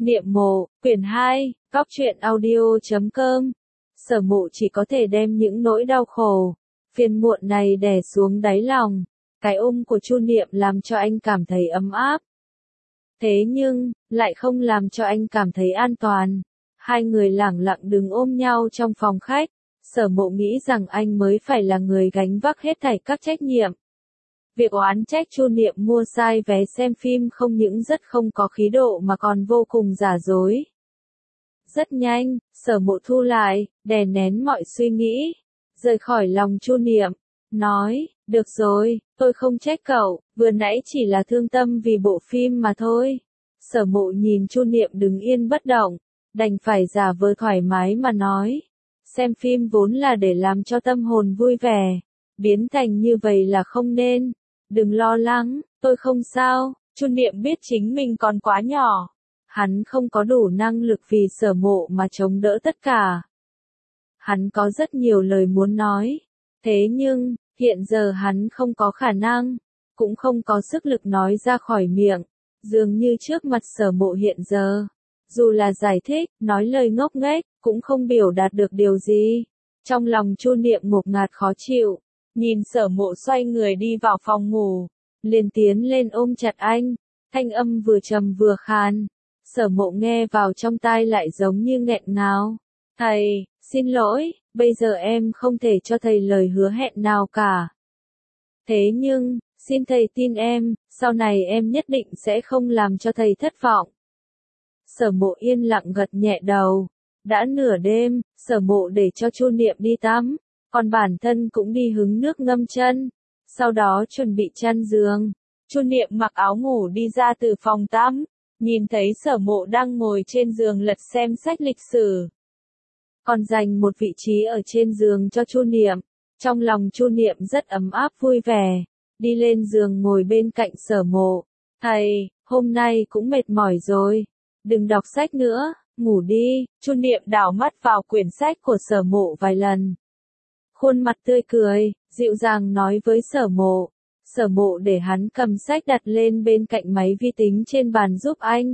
Niệm mộ, quyển 2, góc truyện audio.com. Sở Mộ chỉ có thể đem những nỗi đau khổ, phiền muộn này đè xuống đáy lòng. Cái ôm của Chu Niệm làm cho anh cảm thấy ấm áp. Thế nhưng, lại không làm cho anh cảm thấy an toàn. Hai người lẳng lặng đứng ôm nhau trong phòng khách. Sở Mộ nghĩ rằng anh mới phải là người gánh vác hết thảy các trách nhiệm. Việc oán trách Chu Niệm mua sai vé xem phim không những rất không có khí độ mà còn vô cùng giả dối. Rất nhanh, Sở Mộ thu lại, đè nén mọi suy nghĩ, rời khỏi lòng Chu Niệm, nói, được rồi, tôi không trách cậu, vừa nãy chỉ là thương tâm vì bộ phim mà thôi. Sở Mộ nhìn Chu Niệm đứng yên bất động, đành phải giả vờ thoải mái mà nói, xem phim vốn là để làm cho tâm hồn vui vẻ, biến thành như vậy là không nên. Đừng lo lắng, tôi không sao. Chu Niệm biết chính mình còn quá nhỏ. Hắn không có đủ năng lực vì Sở Mộ mà chống đỡ tất cả. Hắn có rất nhiều lời muốn nói. Thế nhưng, hiện giờ hắn không có khả năng, cũng không có sức lực nói ra khỏi miệng. Dường như trước mặt Sở Mộ hiện giờ, dù là giải thích, nói lời ngốc nghếch, cũng không biểu đạt được điều gì. Trong lòng Chu Niệm ngột ngạt khó chịu. Nhìn Sở Mộ xoay người đi vào phòng ngủ, liền tiến lên ôm chặt anh, thanh âm vừa trầm vừa khàn. Sở Mộ nghe vào trong tai lại giống như nghẹn ngào. Thầy, xin lỗi, bây giờ em không thể cho thầy lời hứa hẹn nào cả. Thế nhưng, xin thầy tin em, sau này em nhất định sẽ không làm cho thầy thất vọng. Sở Mộ yên lặng gật nhẹ đầu. Đã nửa đêm, Sở Mộ để cho Chu Niệm đi tắm. Còn bản thân cũng đi hứng nước ngâm chân, sau đó chuẩn bị chăn giường. Chu Niệm mặc áo ngủ đi ra từ phòng tắm, nhìn thấy Sở Mộ đang ngồi trên giường lật xem sách lịch sử. Còn dành một vị trí ở trên giường cho Chu Niệm. Trong lòng Chu Niệm rất ấm áp vui vẻ, đi lên giường ngồi bên cạnh Sở Mộ. Thầy, hôm nay cũng mệt mỏi rồi, đừng đọc sách nữa, ngủ đi. Chu Niệm đảo mắt vào quyển sách của Sở Mộ vài lần. Khuôn mặt tươi cười, dịu dàng nói với Sở Mộ. Sở Mộ để hắn cầm sách đặt lên bên cạnh máy vi tính trên bàn giúp anh.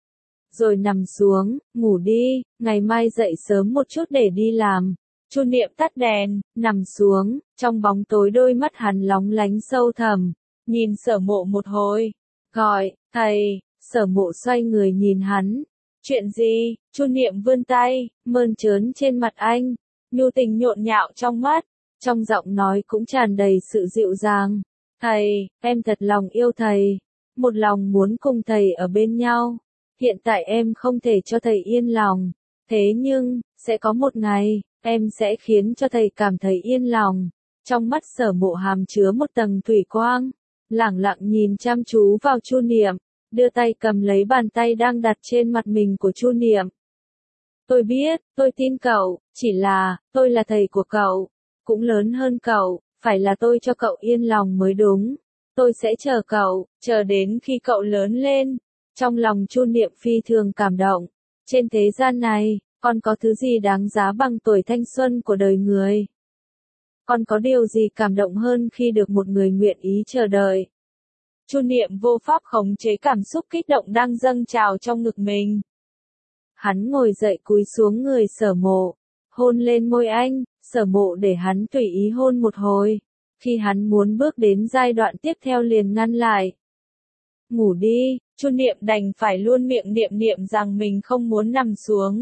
Rồi nằm xuống, ngủ đi, ngày mai dậy sớm một chút để đi làm. Chu Niệm tắt đèn, nằm xuống, trong bóng tối đôi mắt hắn lóng lánh sâu thẳm, nhìn Sở Mộ một hồi. Gọi, thầy. Sở Mộ xoay người nhìn hắn. Chuyện gì? Chu Niệm vươn tay, mơn trớn trên mặt anh. Nhu tình nhộn nhạo trong mắt, trong giọng nói cũng tràn đầy sự dịu dàng. Thầy, em thật lòng yêu thầy, một lòng muốn cùng thầy ở bên nhau. Hiện tại em không thể cho thầy yên lòng, thế nhưng, sẽ có một ngày, em sẽ khiến cho thầy cảm thấy yên lòng. Trong mắt Sở Mộ hàm chứa một tầng thủy quang, lẳng lặng nhìn chăm chú vào Chu Niệm, đưa tay cầm lấy bàn tay đang đặt trên mặt mình của Chu Niệm. Tôi biết, tôi tin cậu, chỉ là, tôi là thầy của cậu, cũng lớn hơn cậu, phải là tôi cho cậu yên lòng mới đúng. Tôi sẽ chờ cậu, chờ đến khi cậu lớn lên. Trong lòng Chu Niệm phi thường cảm động. Trên thế gian này, còn có thứ gì đáng giá bằng tuổi thanh xuân của đời người? Còn có điều gì cảm động hơn khi được một người nguyện ý chờ đợi? Chu Niệm vô pháp khống chế cảm xúc kích động đang dâng trào trong ngực mình. Hắn ngồi dậy cúi xuống người Sở Mộ, hôn lên môi anh. Sở Mộ để hắn tùy ý hôn một hồi. Khi hắn muốn bước đến giai đoạn tiếp theo liền ngăn lại. Ngủ đi. Chu Niệm đành phải luôn miệng niệm rằng mình không muốn nằm xuống.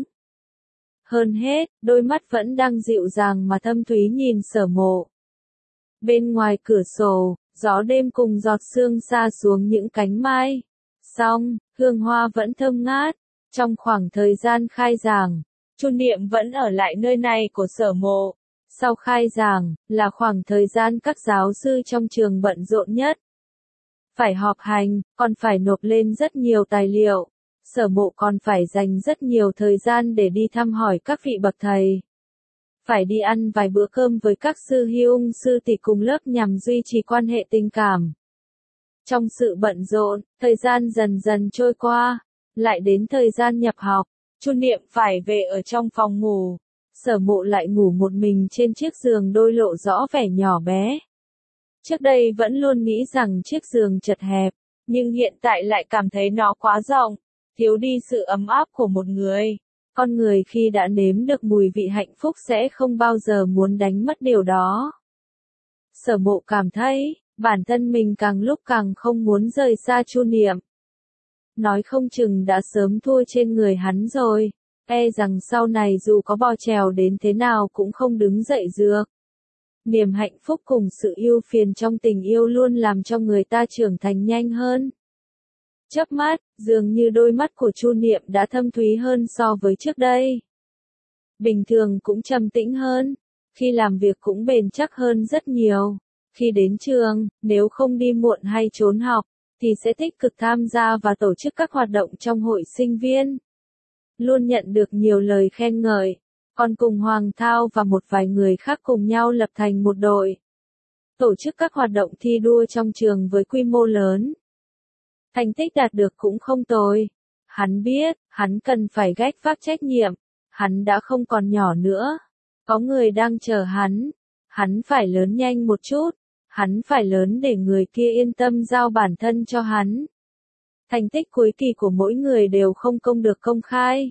Hơn hết, đôi mắt vẫn đang dịu dàng mà thâm thúy nhìn Sở Mộ. Bên ngoài cửa sổ, gió đêm cùng giọt sương sa xuống những cánh mai. Song, hương hoa vẫn thơm ngát. Trong khoảng thời gian khai giảng, Chu Niệm vẫn ở lại nơi này của Sở Mộ. Sau khai giảng, là khoảng thời gian các giáo sư trong trường bận rộn nhất. Phải họp hành, còn phải nộp lên rất nhiều tài liệu. Sở Mộ còn phải dành rất nhiều thời gian để đi thăm hỏi các vị bậc thầy. Phải đi ăn vài bữa cơm với các sư huynh sư tỷ cùng lớp nhằm duy trì quan hệ tình cảm. Trong sự bận rộn, thời gian dần dần trôi qua. Lại đến thời gian nhập học, Chu Niệm phải về ở trong phòng ngủ. Sở Mộ lại ngủ một mình trên chiếc giường đôi lộ rõ vẻ nhỏ bé. Trước đây vẫn luôn nghĩ rằng chiếc giường chật hẹp, nhưng hiện tại lại cảm thấy nó quá rộng. thiếu đi sự ấm áp của một người. Con người khi đã nếm được mùi vị hạnh phúc sẽ không bao giờ muốn đánh mất điều đó. Sở Mộ cảm thấy, bản thân mình càng lúc càng không muốn rời xa Chu Niệm. Nói không chừng đã sớm thua trên người hắn rồi, e rằng sau này dù có bò trèo đến thế nào cũng không đứng dậy được. Niềm hạnh phúc cùng sự ưu phiền trong tình yêu luôn làm cho người ta trưởng thành nhanh hơn. Chớp mắt, dường như đôi mắt của Chu Niệm đã thâm thúy hơn so với trước đây. Bình thường cũng trầm tĩnh hơn, khi làm việc cũng bền chắc hơn rất nhiều. Khi đến trường, nếu không đi muộn hay trốn học, thì sẽ tích cực tham gia và tổ chức các hoạt động trong hội sinh viên. Luôn nhận được nhiều lời khen ngợi, còn cùng Hoàng Thao và một vài người khác cùng nhau lập thành một đội. Tổ chức các hoạt động thi đua trong trường với quy mô lớn. Thành tích đạt được cũng không tồi. Hắn biết, hắn cần phải gánh vác trách nhiệm. Hắn đã không còn nhỏ nữa. Có người đang chờ hắn. Hắn phải lớn nhanh một chút. Hắn phải lớn để người kia yên tâm giao bản thân cho hắn. Thành tích cuối kỳ của mỗi người đều không được công khai.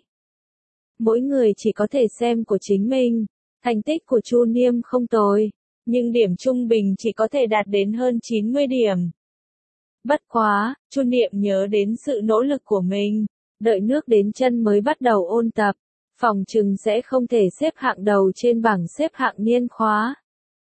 Mỗi người chỉ có thể xem của chính mình. Thành tích của Chu Niệm không tồi, nhưng điểm trung bình chỉ có thể đạt đến hơn 90 điểm. Bất quá, Chu Niệm nhớ đến sự nỗ lực của mình. Đợi nước đến chân mới bắt đầu ôn tập, phòng chừng sẽ không thể xếp hạng đầu trên bảng xếp hạng niên khóa.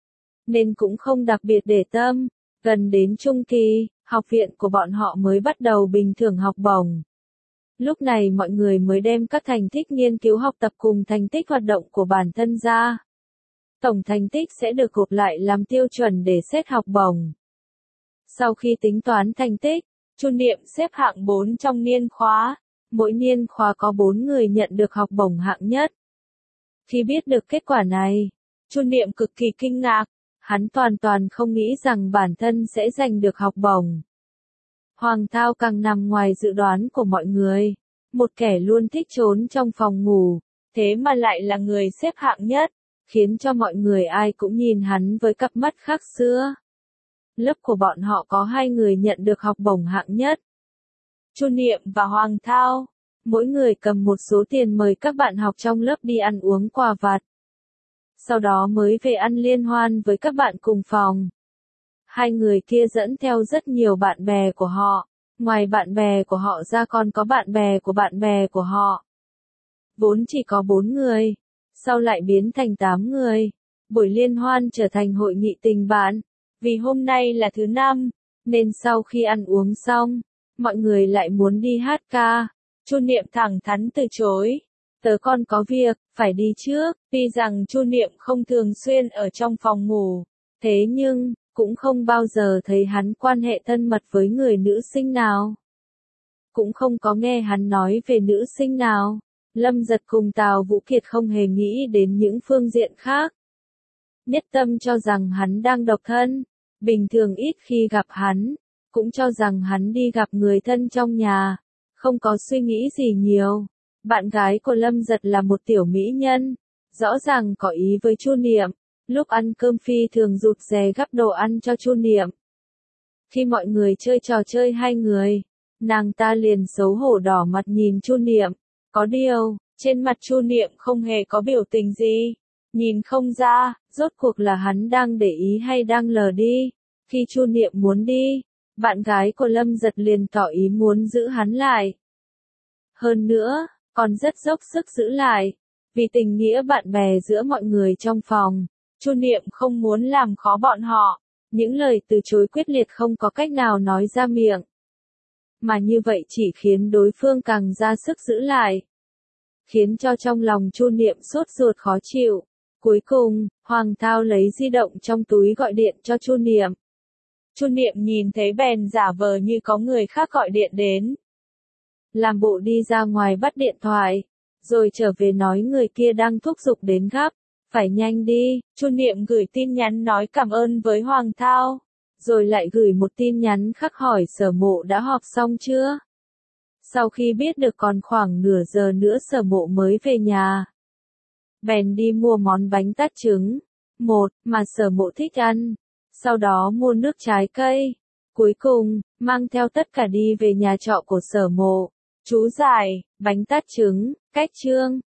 Nên cũng không đặc biệt để tâm, gần đến trung kỳ, học viện của bọn họ mới bắt đầu bình thường học bổng. Lúc này mọi người mới đem các thành tích nghiên cứu học tập cùng thành tích hoạt động của bản thân ra. Tổng thành tích sẽ được gộp lại làm tiêu chuẩn để xét học bổng. Sau khi tính toán thành tích, Chu Niệm xếp hạng 4 trong niên khóa. Mỗi niên khóa có 4 người nhận được học bổng hạng nhất. Khi biết được kết quả này, Chu Niệm cực kỳ kinh ngạc. Hắn hoàn toàn không nghĩ rằng bản thân sẽ giành được học bổng. Hoàng Thao càng nằm ngoài dự đoán của mọi người. Một kẻ luôn thích trốn trong phòng ngủ, thế mà lại là người xếp hạng nhất, khiến cho mọi người ai cũng nhìn hắn với cặp mắt khác xưa. Lớp của bọn họ có 2 người nhận được học bổng hạng nhất. Chu Niệm và Hoàng Thao, mỗi người cầm một số tiền mời các bạn học trong lớp đi ăn uống quà vặt. Sau đó mới về ăn liên hoan với các bạn cùng phòng. 2 người kia dẫn theo rất nhiều bạn bè của họ, ngoài bạn bè của họ ra còn có bạn bè của họ. Vốn chỉ có 4 người, sau lại biến thành 8 người. Buổi liên hoan trở thành hội nghị tình bạn, vì hôm nay là thứ 5, nên sau khi ăn uống xong, mọi người lại muốn đi hát ca. Chu Niệm thẳng thắn từ chối. Tớ còn có việc, phải đi trước. Tuy rằng Chu Niệm không thường xuyên ở trong phòng ngủ, thế nhưng, cũng không bao giờ thấy hắn quan hệ thân mật với người nữ sinh nào. Cũng không có nghe hắn nói về nữ sinh nào. Lâm Giật cùng Tào Vũ Kiệt không hề nghĩ đến những phương diện khác. Nhất tâm cho rằng hắn đang độc thân, bình thường ít khi gặp hắn, cũng cho rằng hắn đi gặp người thân trong nhà, không có suy nghĩ gì nhiều. Bạn gái của Lâm Giật là một tiểu mỹ nhân, rõ ràng có ý với Chu Niệm, lúc ăn cơm phi thường rụt rè gắp đồ ăn cho Chu Niệm. Khi mọi người chơi trò chơi 2 người, nàng ta liền xấu hổ đỏ mặt nhìn Chu Niệm, có điều, trên mặt Chu Niệm không hề có biểu tình gì, nhìn không ra, rốt cuộc là hắn đang để ý hay đang lờ đi. Khi Chu Niệm muốn đi, bạn gái của Lâm Giật liền tỏ ý muốn giữ hắn lại. Hơn nữa, còn rất dốc sức giữ lại, vì tình nghĩa bạn bè giữa mọi người trong phòng. Chu Niệm không muốn làm khó bọn họ. Những lời từ chối quyết liệt không có cách nào nói ra miệng. Mà như vậy chỉ khiến đối phương càng ra sức giữ lại. Khiến cho trong lòng Chu Niệm sốt ruột khó chịu. Cuối cùng, Hoàng Thao lấy di động trong túi gọi điện cho Chu Niệm. Chu Niệm nhìn thấy bèn giả vờ như có người khác gọi điện đến. Làm bộ đi ra ngoài bắt điện thoại, rồi trở về nói người kia đang thúc giục đến gấp, phải nhanh đi. Chu Niệm gửi tin nhắn nói cảm ơn với Hoàng Thao, rồi lại gửi một tin nhắn khác hỏi Sở Mộ đã họp xong chưa. Sau khi biết được còn khoảng nửa giờ nữa Sở Mộ mới về nhà, bèn đi mua món bánh tát trứng, mà Sở Mộ thích ăn, sau đó mua nước trái cây, cuối cùng, mang theo tất cả đi về nhà trọ của Sở Mộ. Chú giải, bánh tát trứng, cách chương.